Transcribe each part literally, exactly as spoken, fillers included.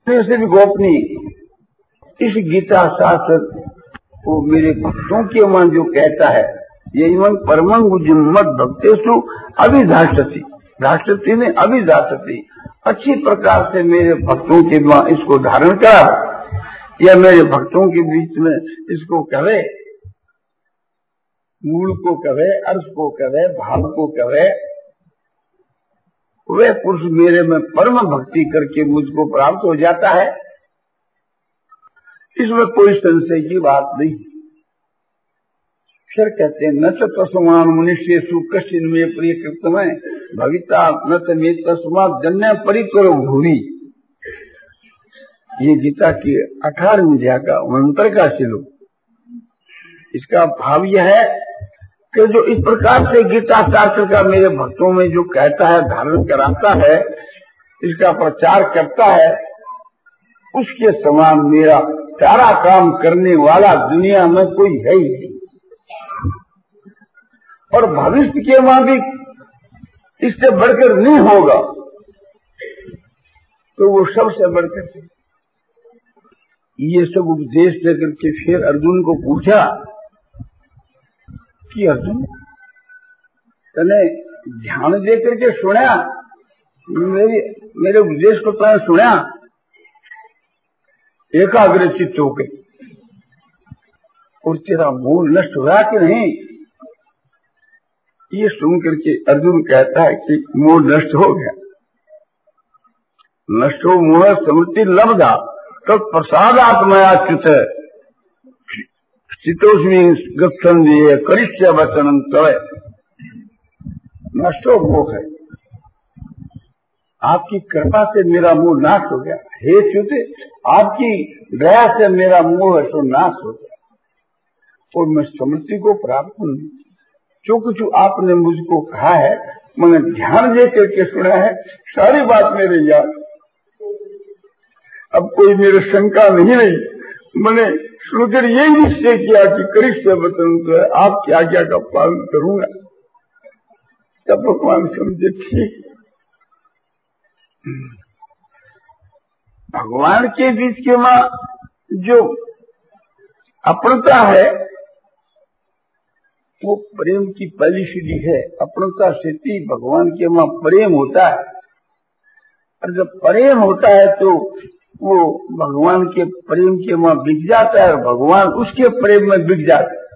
से भी गोपनीय इस गीता शास्त्र को मेरे भक्तों के मन जो कहता है, ये इवन परमंग जिम्मत भक्तेषु अभिधाष्टति, धाष्टति ने अभिधाष्टति, अच्छी प्रकार से मेरे भक्तों के द्वारा इसको धारण करा, या मेरे भक्तों के बीच में इसको कहे, मूल को कहे, अर्थ को कहे, भाव को कहे, वे पुरुष मेरे में परम भक्ति करके मुझको प्राप्त हो जाता है। इसमें कोई संशय की बात नहीं। फिर कहते हैं न तस्मान मनुष्य सुकशिन में प्रिय कृतमय भविता न तमे तस्मात जन्य परिकरो भूमि। ये गीता की अठारहवीं अध्याय का मंत्र का श्लोक। इसका भाव यह है कि जो इस प्रकार से गीता शास्त्र का मेरे भक्तों में जो कहता है, धारण कराता है, इसका प्रचार करता है, उसके समान मेरा सारा काम करने वाला दुनिया में कोई है ही नहीं। और भविष्य के वहां भी इससे बढ़कर नहीं होगा, तो वो सबसे बढ़कर। ये सब उपदेश देकर के फिर अर्जुन को पूछा कि अर्जुन तने ध्यान देकर के सुना, मेरे मेरे उपदेश को तने सुना एकाग्र चित्त होकर, और तेरा मूल नष्ट हुआ कि नहीं? ये सुन करके अर्जुन कहता है कि मूल नष्ट हो गया। नष्ट हो मोह समृद्धि लब्धा तब तो प्रसाद आत्मया चित स्थितोस्मी गच्छन दिए करिष्य वचनम तय। नष्ट हो मोह है, आपकी कृपा से मेरा मोह नाश हो गया। हे च्युते, आपकी दया से मेरा मोह तो नाश हो गया, और मैं समृद्धि को प्राप्त हूँ। जो कुछ आपने मुझको कहा है, मैंने ध्यान दे करके सुना है, सारी बात मेरे याद। अब कोई मेरे शंका नहीं रही। मैंने सुनकर यही निश्चय किया कि करिष्य वचन तो है, आपकी आज्ञा का पालन करूंगा। तब भगवान समझे ठीक। भगवान के बीच के मां जो अपनता है, वो प्रेम की पहली सीढ़ी है। अपनता स्थिति भगवान के मां प्रेम होता है, और जब प्रेम होता है तो वो भगवान के प्रेम के मां बिक जाता है, और भगवान उसके प्रेम में बिक जाता है।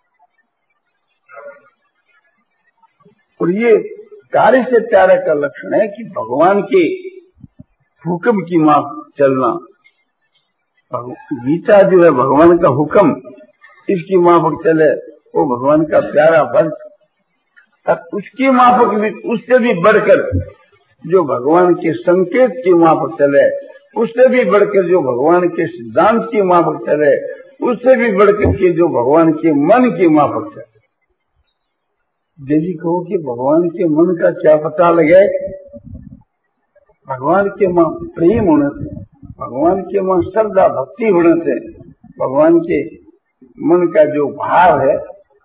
और ये कार्य से प्यारे का लक्षण है कि भगवान के हुक्म की मां चलना। गीता जो है भगवान का हुक्म, इसकी माफक चले, वो भगवान का प्यारा भक्त। अब उसकी माफक भी, उससे भी बढ़कर जो भगवान के संकेत की माफक चले, उससे भी बढ़कर जो भगवान के सिद्धांत की माफक चले, उससे भी बढ़कर के जो भगवान के मन की माफक चले। यदि कहो कि भगवान के मन का क्या पता लगे? भगवान के मां प्रेम होने से, भगवान के मां श्रद्धा भक्ति होने से, भगवान के मन का जो भाव है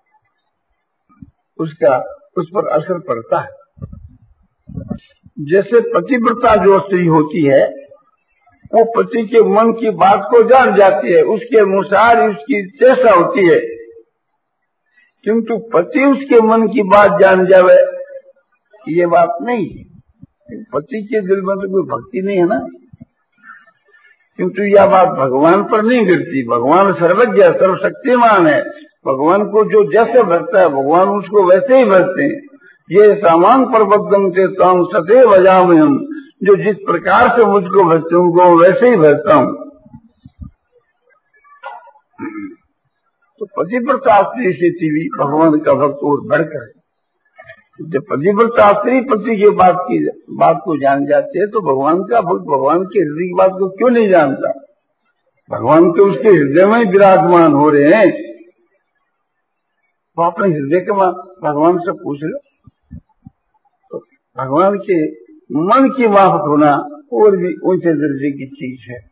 उसका उस पर असर पड़ता है। जैसे पतिव्रता जो स्त्री होती है, वो पति के मन की बात को जान जाती है, उसके अनुसार उसकी चेष्टा होती है। किंतु पति उसके मन की बात जान जावे, ये बात नहीं है। पति के दिल में तो कोई भक्ति नहीं है ना। किंतु यह बात भगवान पर नहीं गिरती। भगवान सर्वज्ञ सर्वशक्तिमान है। भगवान को जो जैसे भरता है, भगवान उसको वैसे ही भरते हैं। ये सामान प्रबद्धम से ताम सते वजा में हम, जो जिस प्रकार से मुझको भरते हूँ उनको वैसे ही भरता हूँ। तो पतिव्रता स्त्री से भी भगवान का भक्त और बढ़कर, जब पतिव्रता स्त्री पति की बात की बात को जान जाते हैं, तो भगवान का भक्त भगवान के हृदय की बात को क्यों नहीं जानता? भगवान तो उसके हृदय में विराजमान हो रहे हैं। तो अपने हृदय के भगवान से पूछ लो। तो भगवान के मन की माफक होना और भी ऊंचे दर्जे की चीज है।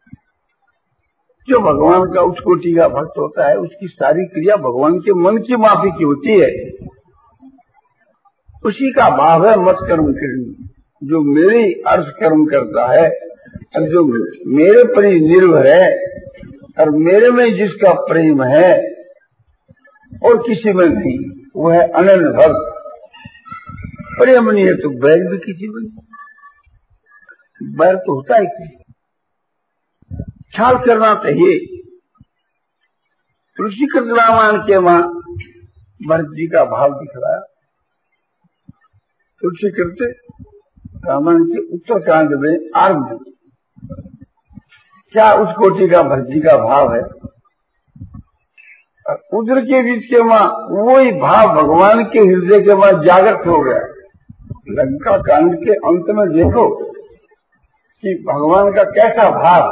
जो भगवान का उस कोटि का भक्त होता है, उसकी सारी क्रिया भगवान के मन की माफी की होती है। उसी का भाव है मत कर्म करनी। जो मेरी अर्थ कर्म करता है, और जो मेरे पर ही निर्भर है और मेरे में जिसका प्रेम है और किसी में नहीं, वो है अनन्य भक्त। प्रेम नहीं है तो बैर भी किसी में नहीं। बैर तो होता है कि ख्याल करना चाहिए। तुलसी कृत रामायण के वहां भरत जी का भाव दिख रहा है। तुलसी कृत रामायण के उत्तरकांड में आरंभ क्या उस कोटि का भरत जी का भाव है। और उधर के बीच के वहां वही भाव भगवान के हृदय के वहां जागृत हो गया। लंका कांड के अंत में देखो कि भगवान का कैसा भाव।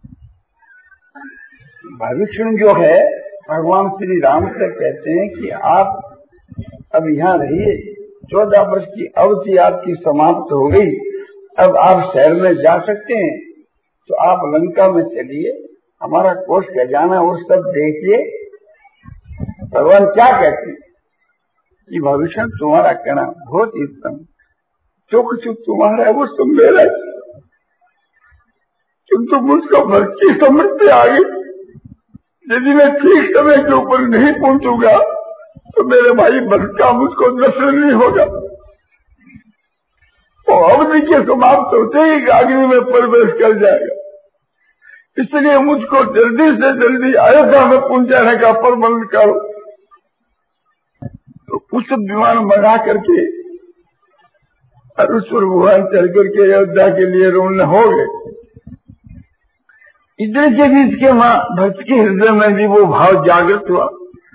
भविष्य जो है भगवान श्री राम से कहते हैं कि आप अब यहाँ रहिए, चौदह वर्ष की अवधि आपकी समाप्त हो गई, अब आप शहर में जा सकते हैं, तो आप लंका में चलिए, हमारा कोष खजाना वो सब देखिए। भगवान क्या कहते हैं कि भविष्य तुम्हारा कहना बहुत ही उत्तम, जो कुछ तुम्हारा है वो सब मेरा है, किंतु मुझको भक्ति समृद्धि आ गई। यदि मैं ठीक समय के ऊपर नहीं पहुंचूंगा तो मेरे भाई भक्त का मुझको दर्शन नहीं होगा। तो अवधि के समाप्त होते ही अग्नि में प्रवेश कर जाएगा। इसलिए मुझको जल्दी से जल्दी अयोध्या में पहुंचाने का प्रबंध करो। तो उस विमान मंगा करके और उस पर भगवान चल करके अयोध्या के लिए रवाना हो गए। इधर के बीच के मां भक्त के हृदय में भी वो भाव जागृत हुआ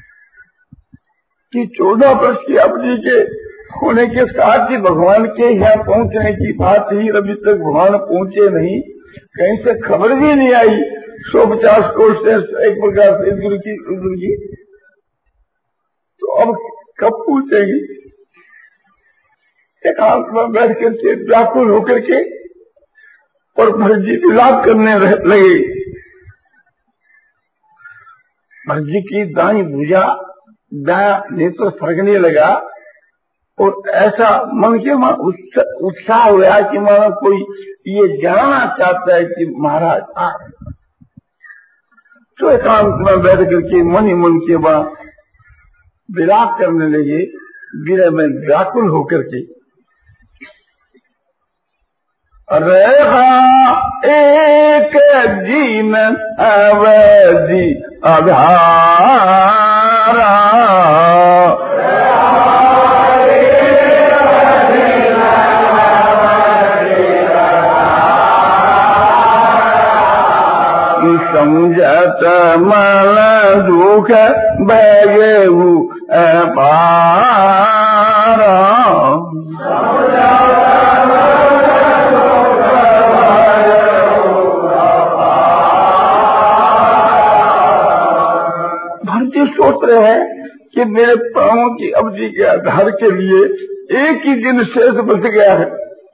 कि चौदह वर्ष की अवधि के होने के साथ ही भगवान के यहाँ पहुंचने की बात ही अभी तक भगवान पहुंचे नहीं, कहीं से खबर भी नहीं आई। सौ पचास कोष से एक प्रकार से इधर की उधर की, तो अब कब पहुंचेगी। एकांत में बैठ करके व्याकुल होकर के और भरत जी विलाप करने लगे। भरत जी की दाई भुजा दाया नेत्र फरकने लगा और ऐसा मन के वहां उत्साह हुआ कि मानो कोई ये जानना चाहता है कि महाराज आ। तो एकांत में बैठ करके मन ही मन के वहां विलाप करने लगे, गिरे में व्याकुल होकर के। रेखा एक जीन अवधि आधारा, समझत मन दुख बैगेहु अपारा। भारतीय सोच रहे हैं कि मेरे प्राणों की अवधि के आधार के लिए एक ही दिन शेष बच गया है।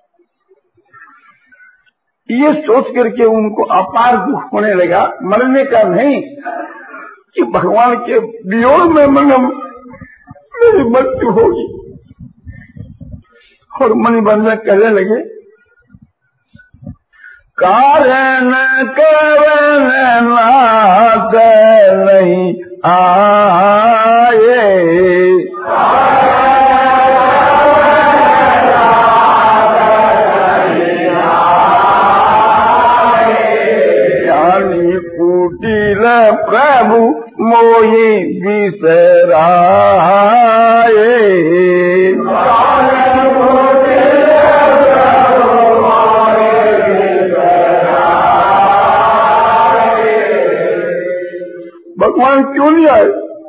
ये सोच करके उनको अपार दुख होने लगा, मरने का नहीं कि भगवान के वियोग में मन मेरी मृत्यु होगी। और मणिबंधन कहने लगे, कारण कारण नाथ नहीं आए, कुटिल प्रभु मोहि बिसराए। भगवान क्यों नहीं आए?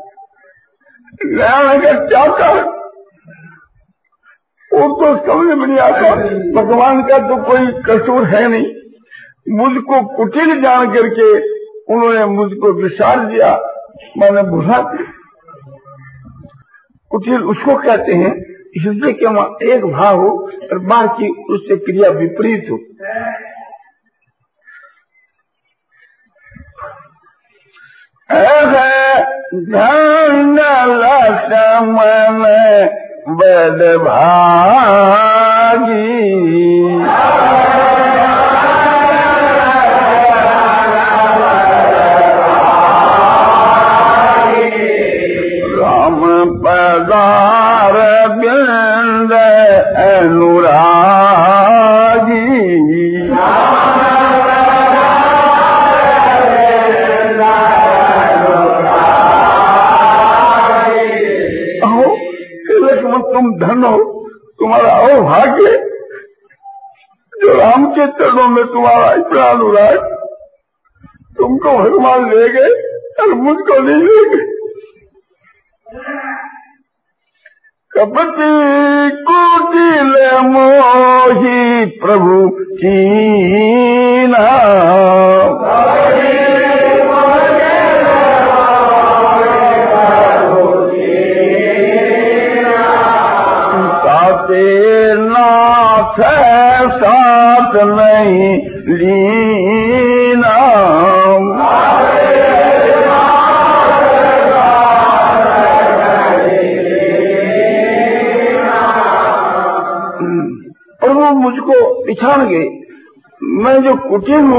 नया का क्या कारण? वो तो समझ में नहीं आता। भगवान का तो कोई कसूर है नहीं, मुझको कुटिल जान करके उन्होंने मुझको विसार दिया, मैंने भुला दिया। कुटिल उसको कहते हैं हृदय के वहां एक भाव हो और बाकी उससे क्रिया विपरीत हो। धन लक्ष्मण बड़ भागी, मेरे चरणों में तुम्हारा इतना अनुराग, तुमको भगवान ले गए और मुझको नहीं ले गए। कपटी कुटिल मोही प्रभु कीना, साथे नाथ साथ नहीं लीना, प्रभु मुझको पिछाड़ गए। मैं जो कुटिल हूँ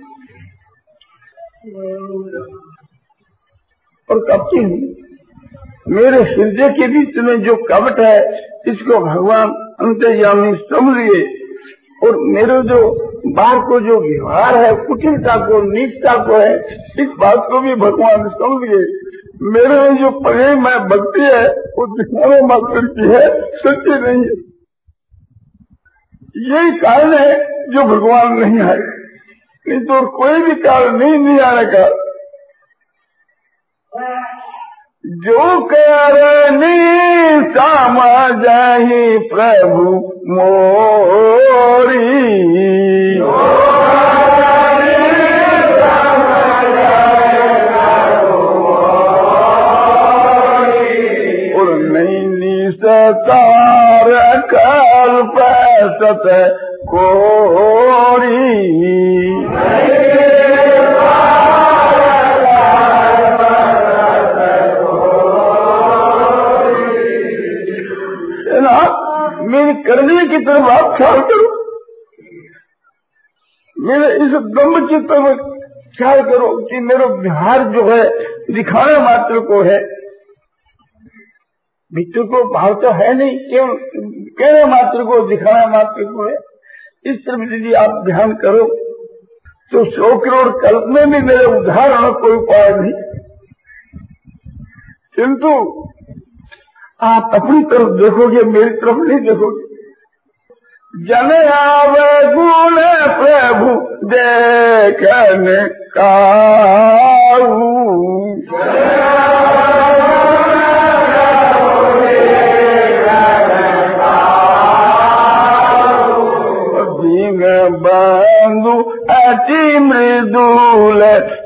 और कपटी हूँ, मेरे हृदय के बीच में जो कपट है इसको भगवान अंतर्यामी समझ लिए, और मेरे जो बाहर को जो व्यवहार है कुटिलता को नीचता को है, इस बात को भी भगवान समझ गए। मेरे में जो प्रेम है भक्ति है वो दिखाने मात्र की है, सच्ची नहीं है। यही कारण है जो भगवान नहीं आए, नहीं तो कोई भी कारण नहीं नहीं आने का। जो करनी समझ ही प्रभु मोरी, और नहीं निस्तार कल्प सत कोरी, मेरी करने की तरफ आप ख्याल करो, मेरे इस दम की तरफ ख्याल करो कि मेरा व्यवहार जो है दिखाने मात्र को है, भीतर को भाव तो है नहीं, केवल कहने मात्र को दिखाने मात्र को है। इस तरफ यदि आप ध्यान करो तो सौ करोड़ कल्प में भी मेरे उद्धार होने कोई उपाय नहीं, किंतु आप अपनी तरफ देखोगे, मेरी तरफ नहीं देखोगे। जन आवे गुण प्रभु देखने काऊ, दीन बंधु अति मृदुल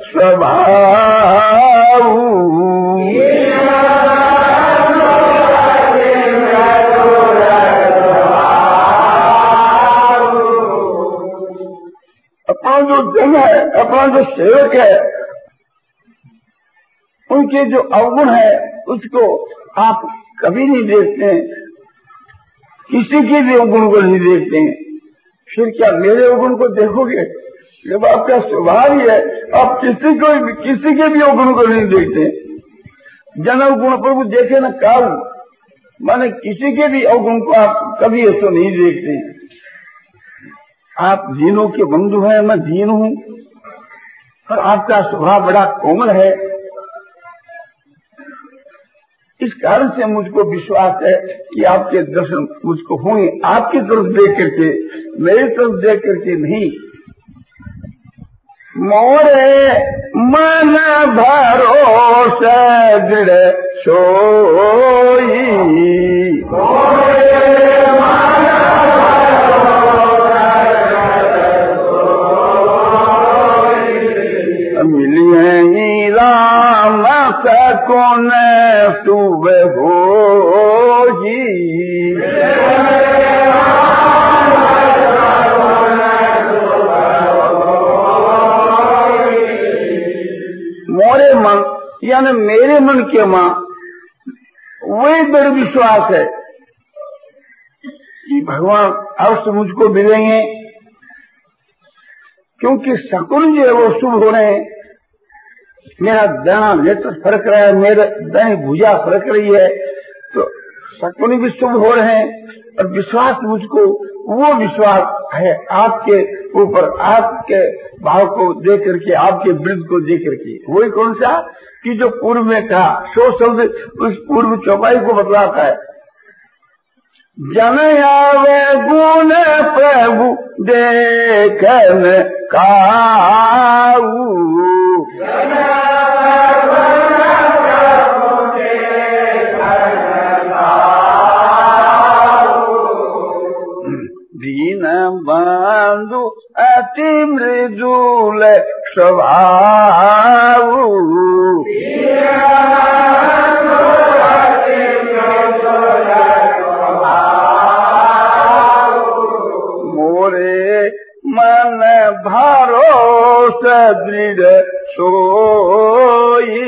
स्वभाव, अपना जो जन है, अपना जो सेवक है, उनके जो अवगुण है उसको आप कभी नहीं देखते हैं, किसी के भी अवगुण को नहीं देखते हैं। फिर क्या मेरे अवगुण को देखोगे? जब आपका स्वभाव ही है आप किसी को किसी के भी अवगुण को नहीं देखते। जन अवगुण प्रभु देखे न काऊ, माने किसी के भी अवगुण को आप कभी ऐसा नहीं देखते। आप दीनों के बंधु हैं, मैं दीन हूँ, और आपका स्वभाव बड़ा कोमल है। इस कारण से मुझको विश्वास है कि आपके दर्शन मुझको होंगे, आपकी तरफ देख करके, मेरी तरफ देख करके नहीं। मोरे मन भरोसे दृढ़ सोई, मिलिए राम सकुन सुबह होगी, मोरे मन यानी मेरे मन के मां वही दृढ़ विश्वास है कि भगवान अवश्य मुझको मिलेंगे, क्योंकि शकुन जो है वो शुभ हो रहे हैं। मेरा दाना नेत्र फरक रहा है, मेरा दाई भुजा फरक रही है, तो शकुन भी शुभ हो रहे हैं। और विश्वास मुझको वो विश्वास है आपके ऊपर, आपके भाव को देख करके, आपके वृद्ध को देख करके। वही कौन सा कि जो पूर्व में कहा, सो शब्द उस पूर्व चौपाई को बतलाता है। जन आवे गुण प्रभु देखन काऊ, दीन बंधु अति मृदुल स्वभाव, मोरे मन भरोसा दृढ़ सोई,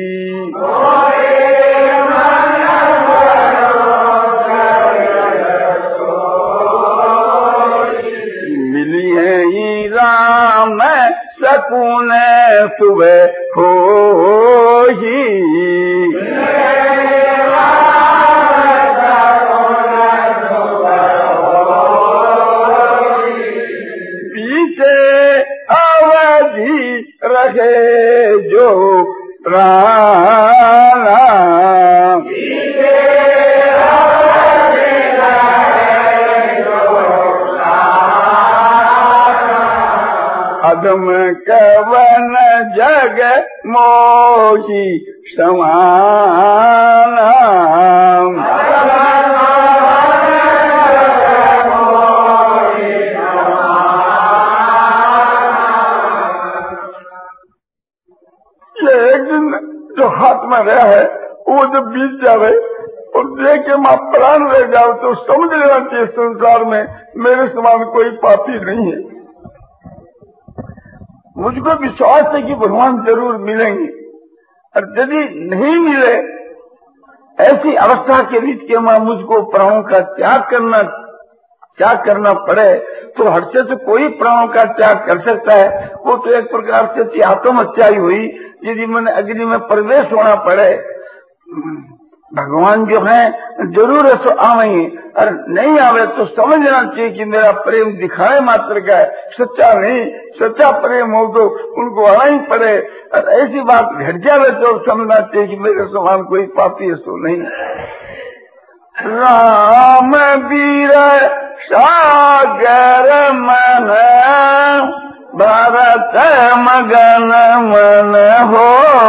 राम सकुन सुबह होही, पीछे अवधि रहे जो प्राणा, अदम कवन जग मोही समाना, ये एक दिन जो हाथ में रहा है वो जब बीत जावे और देख के मां प्राण रह जाओ तो समझ लेना चाहिए संसार में मेरे समान कोई पापी नहीं है। मुझको विश्वास है कि भगवान जरूर मिलेंगे, और यदि नहीं मिले ऐसी अवस्था के बीच के मां मुझको प्राणों का त्याग करना त्याग करना पड़े तो हट से तो कोई प्राणों का त्याग कर सकता है। वो तो एक प्रकार से आत्महत्या ही हुई। यदि मैंने अग्नि में प्रवेश होना पड़े, भगवान जो है जरूर सो आवेंगे, और नहीं आवे तो समझ लेना चाहिए कि मेरा प्रेम दिखाए मात्र का है, सच्चा नहीं। सच्चा प्रेम हो तो उनको आना ही पड़े, और ऐसी बात घट जावे तो समझना चाहिए कि मेरे समान कोई पापी है सो नहीं। राम वीर सागर मन भरत मगन मन हो,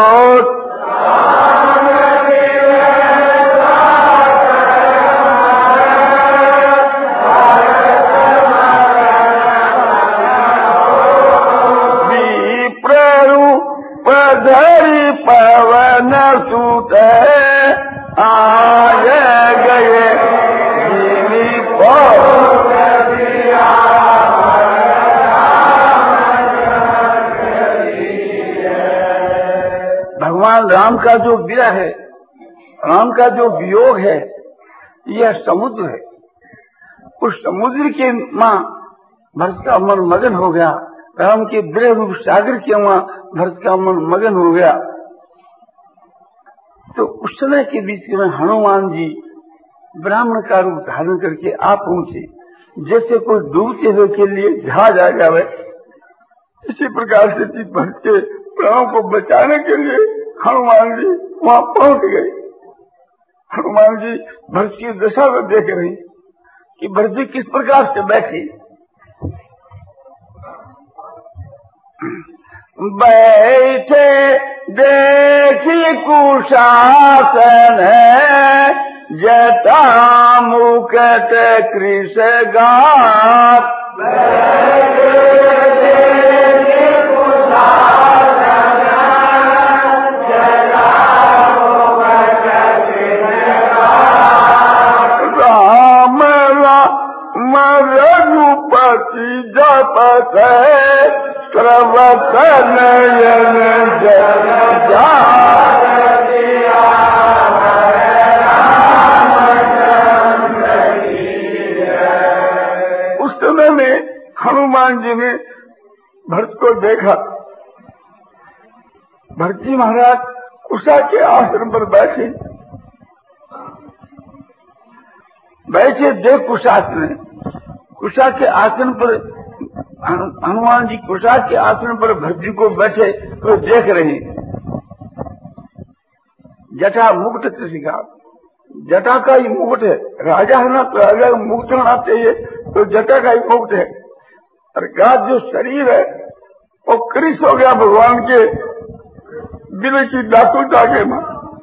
धरी पवन सूत आय गए भगवान राम का जो विरह है, राम का जो वियोग है, यह समुद्र है। उस समुद्र के मां भरत का मन मगन हो गया, राम के विरह रूप सागर के मां भरत का मन मगन हो गया। तो उस समय के बीच में हनुमान जी ब्राह्मण का रूप धारण करके आ पहुंचे, जैसे कोई डूबते हुए के लिए जहाज आ जावे, इसी प्रकार से जी भरत के प्राणों को बचाने के लिए हनुमान जी वहां पहुंच गए। हनुमान जी भरत की दशा में देख रही कि भरत जी किस प्रकार से बैठे। बैठे देखी कुशासन जटा मुकट कृष गात, राम राम रघुपति जपत प्रवचन उस समय में हनुमान जी ने भरत को देखा। भरत जी महाराज कुशा के आश्रम पर बैठे बैठे देख कुशासन कुशा के आसन पर हनुमान जी कुशा के आसन पर भरत जी को बैठे तो देख रहे हैं। जटा मुक्त कृषिका जटा का ही मुकुट है। राजा है ना तो राजा का मुकुट होना चाहिए, तो जटा का ही मुकुट है। और गाज जो शरीर है वो कृष हो गया भगवान के दिल की दातुलता के में।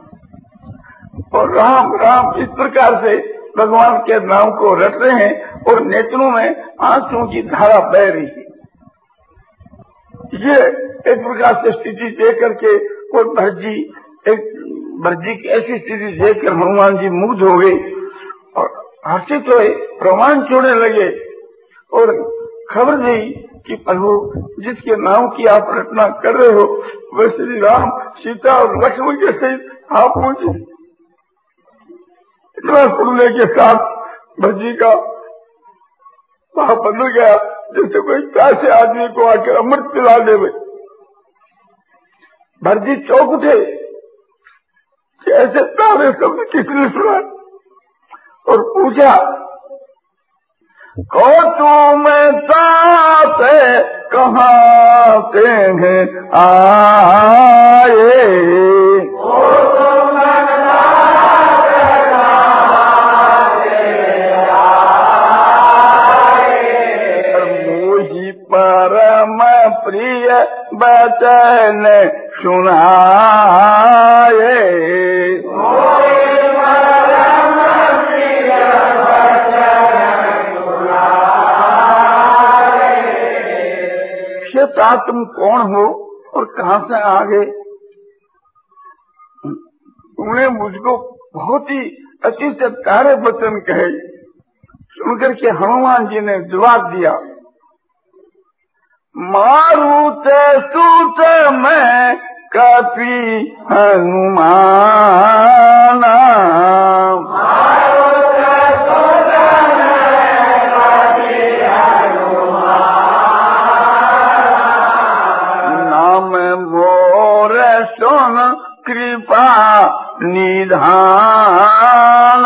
और राम राम इस प्रकार से भगवान के नाम को रट रहे हैं और नेत्रों में आंसुओं की धारा बह रही है। ये एक प्रकार से स्थिति देख करके और भरजी एक भरजी की ऐसी स्थिति देखकर हनुमान जी मुग्ध हो गए और हर्षित हुए, रोमांच होने लगे और खबर दी कि प्रभु जिसके नाम की आप रचना कर रहे हो वह श्री राम सीता और लक्ष्मण के सहित आप मुझे। इतना सुनने के साथ भरजी का वहां बदल गया जैसे कोई प्यासे आदमी को आकर अमृत पिला देवे। भरजी चौंक उठे कि ऐसे तारे शब्द किसने सुना और पूछा, को तुम ताते कहाँ से हैं आए, मोही परम प्रिय बचन सुनाए। तुम कौन हो और कहाँ से आ गए? तुमने मुझको बहुत ही अच्छी से प्यारे वचन कहे। सुनकर के हनुमान जी ने जवाब दिया, मारुत सूत में कपि हनुमाना, कृपा निधान।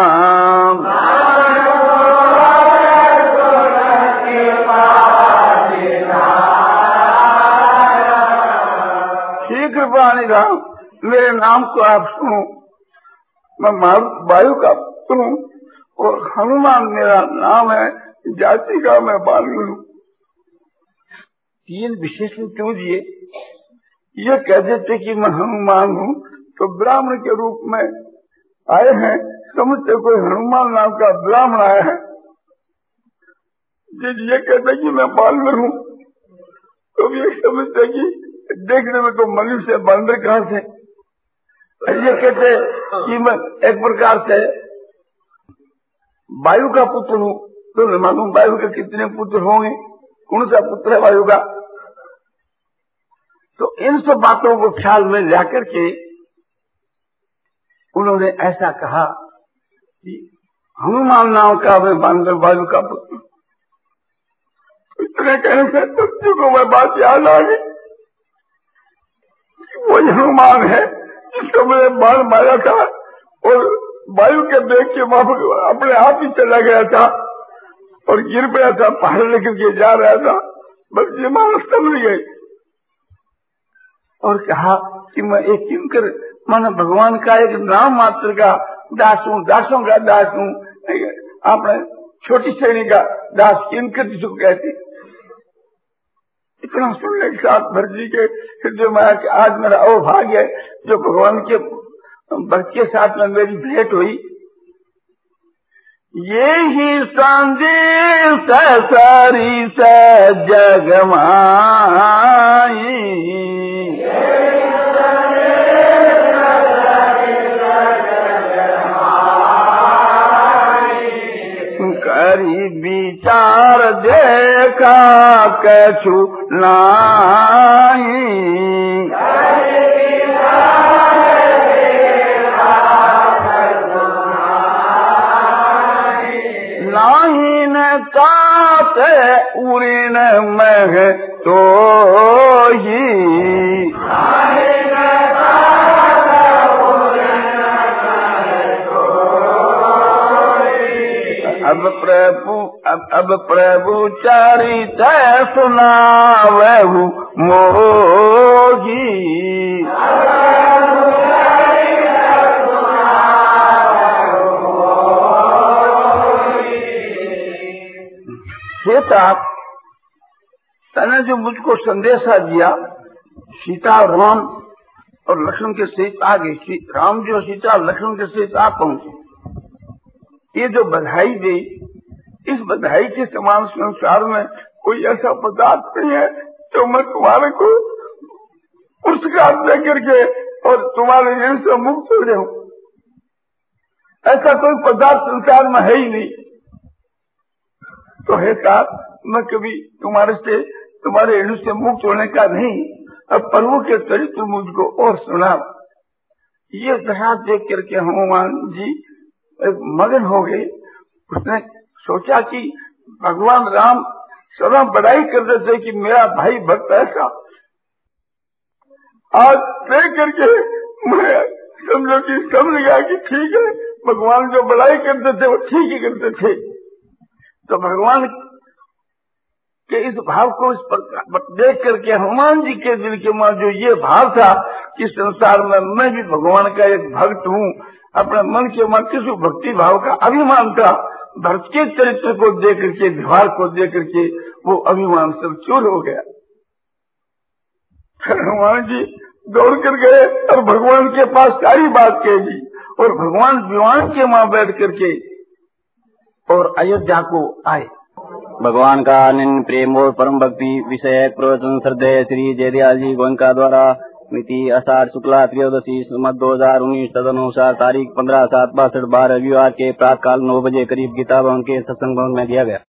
हे कृपा निधान, मेरे नाम को आप सुनो। मैं वायु का पुत्र हूँ और हनुमान मेरा नाम है, जाति का मैं बालू हूँ। तीन विशेषण क्यों दिए? ये कह देते कि मैं हनुमान हूँ तो ब्राह्मण के रूप में आए हैं, समझते कोई हनुमान नाम का ब्राह्मण आया है। ये कहते कि मैं बानर हूँ तो ये समझते कि देखने में तो मनुष्य बानर कहाँ से। ये कहते कि मैं एक प्रकार से वायु का पुत्र हूँ तो मैं मालूम वायु के कितने पुत्र होंगे, कौन सा पुत्र है वायु का। तो इन सब बातों को ख्याल में लाकर के उन्होंने ऐसा कहा कि हनुमान नाम का मैं बानर वायु का पुत्र। इतने कहने से सत्य को वह बात याद आ गई, वही हनुमान है जिसको मैंने बाण मारा था और वायु के देख के अपने आप ही चला गया था और गिर पड़ा था, पहाड़ लेकर के जा रहा था, बस ये मानस समझ गई और कहा कि मैं एक किंकर माना भगवान का एक नाम मात्र का दास हूँ, दासों का दास हूँ। आपने छोटी श्रेणी का दास किंकर जिसको कहते। इतना सुनने के साथ भरजी के हृदय में कि आज मेरा अभाग्य है जो भगवान के भक्त के साथ में मेरी भेंट हुई। ये ही संदेश सारी से जगमाई, करी विचार देखा कछु नाही, नाही न काते उड़न मह तो ही, अब प्रभु अब, अब प्रभु चरित सुनावहु मोही, साहब, तने जो मुझको संदेशा दिया, सीता और राम और लक्ष्मण के सहित आ गई, राम जो सीता और लक्ष्मण के सहित आ पहुंचे, ये जो बधाई दी, इस बधाई के समान संसार में कोई ऐसा पदार्थ नहीं है जो मैं तुम्हारे को पुरस्कार दे करके और तुम्हारे ऋण से मुक्त हो जाऊं। ऐसा कोई पदार्थ संसार में है ही नहीं। तो है साहब, मैं कभी तुम्हारे से तुम्हारे ऋण से मुक्त होने का नहीं, अब प्रभु के चरित्र मुझको और सुना। ये दशा देख करके हनुमान जी मगन हो गए। उसने सोचा कि भगवान राम सदा बड़ाई करते थे कि मेरा भाई भक्त ऐसा, आज देख करके मैं समझो कि समझ गया कि ठीक है, भगवान जो बड़ाई करते थे वो ठीक ही करते थे। तो भगवान के इस भाव को इस पर देख करके हनुमान जी के दिल के में जो ये भाव था कि संसार में मैं भी भगवान का एक भक्त हूँ, अपने मन के मन किसी भक्ति भाव का अभिमान था। भक्त के चरित्र को देख करके, व्यवहार को देख करके वो अभिमान सब चूर हो गया। फिर हनुमान जी दौड़ कर गए और भगवान के पास सारी बात कह दी, और भगवान विमान के मां बैठ करके और अयोध्या को आए। भगवान का अनन्य प्रेम और परम भक्ति विषय प्रवचन श्रद्धेय श्री जयदयाल जी गोयनका द्वारा मिति आषाढ़ शुक्ला त्रयोदशी संवत दो हजार उन्नीस तदनुसार तारीख पंद्रह सात बासठ बार रविवार के प्रातः काल नौ बजे करीब गीता भवन के सत्संग भवन में दिया गया।